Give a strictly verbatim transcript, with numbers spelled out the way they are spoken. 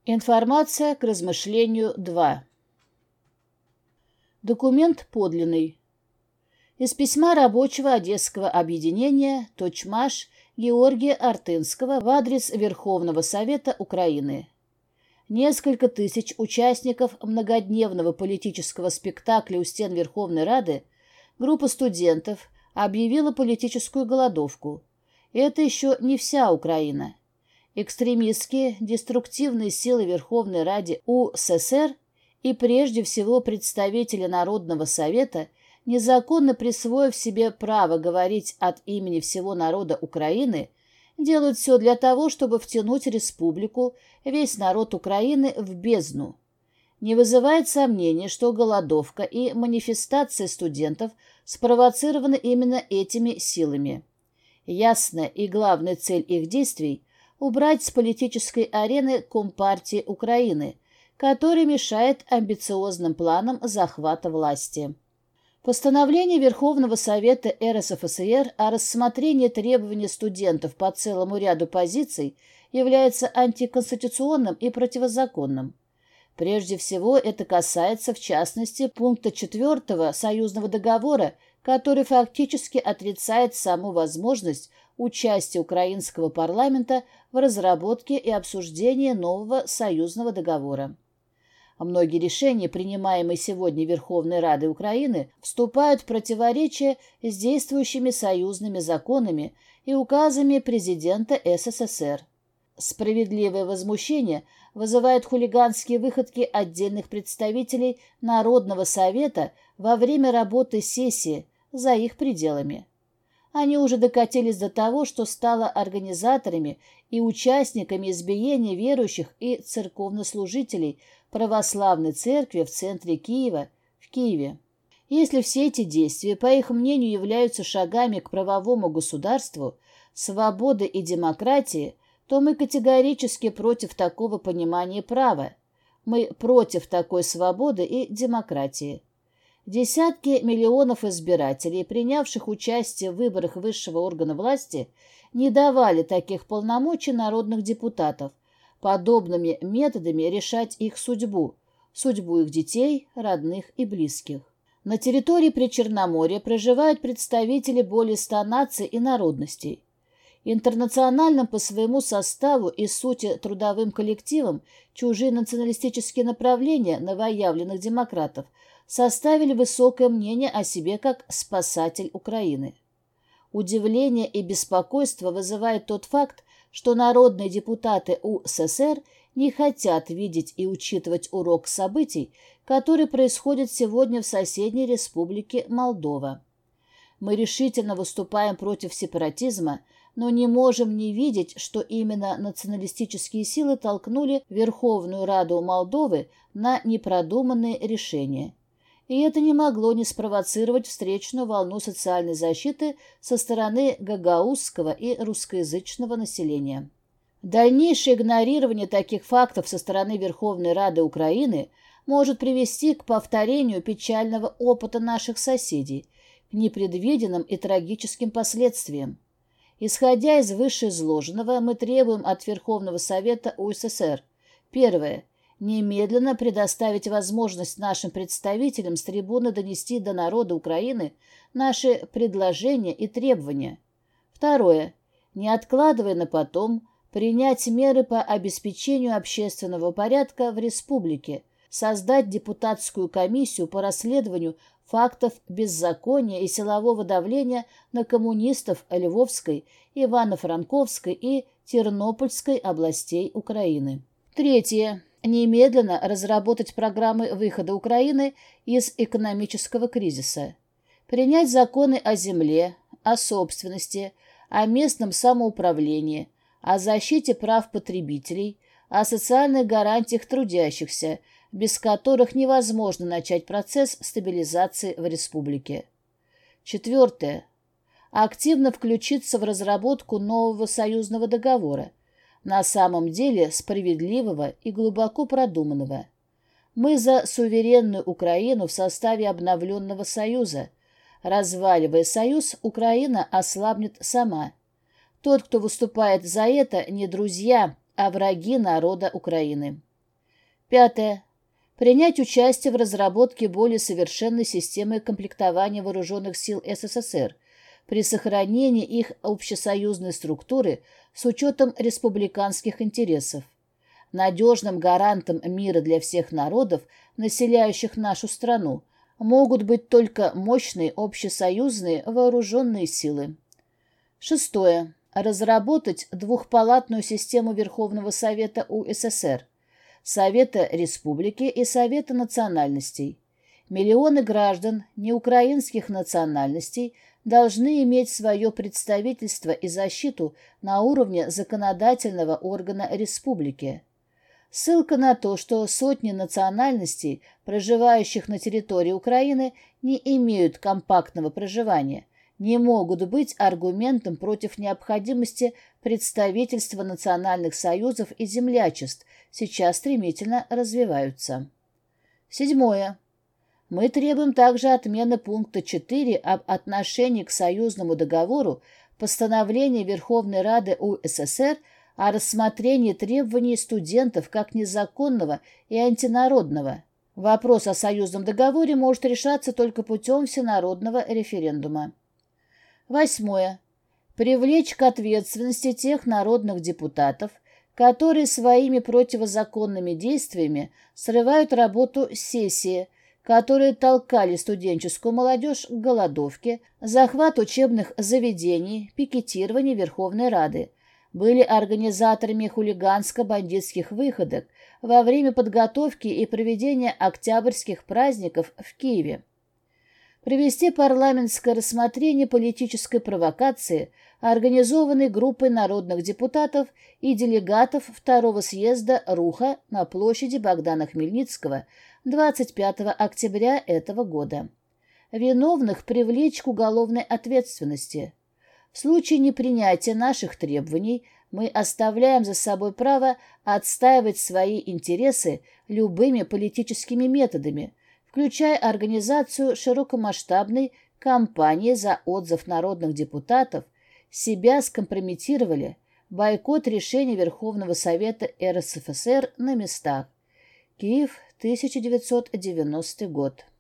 Информация к размышлению два. Документ подлинный. Из письма рабочего Одесского объединения Точмаш Георгия Артынского в адрес Верховного Совета Украины. Несколько тысяч участников многодневного политического спектакля у стен Верховной Рады, группа студентов объявила политическую голодовку. Это еще не вся Украина. Экстремистские, деструктивные силы Верховной Рады УССР и прежде всего представители Народного Совета, незаконно присвоив себе право говорить от имени всего народа Украины, делают все для того, чтобы втянуть республику, весь народ Украины в бездну. Не вызывает сомнений, что голодовка и манифестации студентов спровоцированы именно этими силами. Ясная и главная цель их действий – убрать с политической арены Компартии Украины, который мешает амбициозным планам захвата власти. Постановление Верховного Совета РСФСР о рассмотрении требований студентов по целому ряду позиций является антиконституционным и противозаконным. Прежде всего, это касается, в частности, пункта четвертого Союзного договора, который фактически отрицает саму возможность участия украинского парламента в разработке и обсуждении нового союзного договора. Многие решения, принимаемые сегодня Верховной Радой Украины, вступают в противоречие с действующими союзными законами и указами президента СССР. Справедливое возмущение вызывают хулиганские выходки отдельных представителей Народного Совета во время работы сессии за их пределами. Они уже докатились до того, что стало организаторами и участниками избиения верующих и церковнослужителей православной церкви в центре Киева, в Киеве. Если все эти действия, по их мнению, являются шагами к правовому государству, свободы и демократии, то мы категорически против такого понимания права. Мы против такой свободы и демократии. Десятки миллионов избирателей, принявших участие в выборах высшего органа власти, не давали таких полномочий народных депутатов, подобными методами решать их судьбу, судьбу их детей, родных и близких. На территории Причерноморья проживают представители более ста наций и народностей. Интернациональным по своему составу и сути трудовым коллективам чужие националистические направления новоявленных демократов составили высокое мнение о себе как спасатель Украины. Удивление и беспокойство вызывает тот факт, что народные депутаты УССР не хотят видеть и учитывать урок событий, которые происходят сегодня в соседней республике Молдова. Мы решительно выступаем против сепаратизма, но не можем не видеть, что именно националистические силы толкнули Верховную Раду Молдовы на непродуманные решения. И это не могло не спровоцировать встречную волну социальной защиты со стороны гагаузского и русскоязычного населения. Дальнейшее игнорирование таких фактов со стороны Верховной Рады Украины может привести к повторению печального опыта наших соседей, к непредвиденным и трагическим последствиям. Исходя из вышеизложенного, мы требуем от Верховного Совета УССР: первое. Немедленно предоставить возможность нашим представителям с трибуны донести до народа Украины наши предложения и требования. Второе. Не откладывая на потом, принять меры по обеспечению общественного порядка в республике, создать депутатскую комиссию по расследованию фактов беззакония и силового давления на коммунистов Львовской, Ивано-Франковской и Тернопольской областей Украины. Третье. Немедленно разработать программы выхода Украины из экономического кризиса. Принять законы о земле, о собственности, о местном самоуправлении, о защите прав потребителей, о социальных гарантиях трудящихся, без которых невозможно начать процесс стабилизации в республике. Четвертое. Активно включиться в разработку нового союзного договора, на самом деле справедливого и глубоко продуманного. Мы за суверенную Украину в составе обновленного союза. Разваливая союз, Украина ослабнет сама. Тот, кто выступает за это, не друзья, а враги народа Украины. Пятое. Принять участие в разработке более совершенной системы комплектования вооруженных сил СССР при сохранении их общесоюзной структуры с учетом республиканских интересов. Надежным гарантом мира для всех народов, населяющих нашу страну, могут быть только мощные общесоюзные вооруженные силы. Шестое. Разработать двухпалатную систему Верховного Совета УССР, Совета Республики и Совета национальностей. Миллионы граждан неукраинских национальностей должны иметь свое представительство и защиту на уровне законодательного органа республики. Ссылка на то, что сотни национальностей, проживающих на территории Украины, не имеют компактного проживания, не могут быть аргументом против необходимости представительства национальных союзов и землячеств, сейчас стремительно развиваются. Седьмое. Мы требуем также отмены пункта четыре об отношении к союзному договору постановления Верховной Рады УССР о рассмотрении требований студентов как незаконного и антинародного. Вопрос о союзном договоре может решаться только путем всенародного референдума. Восьмое. Привлечь к ответственности тех народных депутатов, которые своими противозаконными действиями срывают работу сессии, которые толкали студенческую молодежь к голодовке, захват учебных заведений, пикетирование Верховной Рады, были организаторами хулиганско-бандитских выходок во время подготовки и проведения октябрьских праздников в Киеве. Провести парламентское рассмотрение политической провокации, организованной группой народных депутатов и делегатов второго съезда РУХа на площади Богдана Хмельницкого двадцать пятого октября этого года. Виновных привлечь к уголовной ответственности. В случае непринятия наших требований мы оставляем за собой право отстаивать свои интересы любыми политическими методами, включая организацию широкомасштабной кампании за отзыв народных депутатов, себя скомпрометировали, бойкот решений Верховного Совета РСФСР на местах. Киев, тысяча девятьсот девяностый год.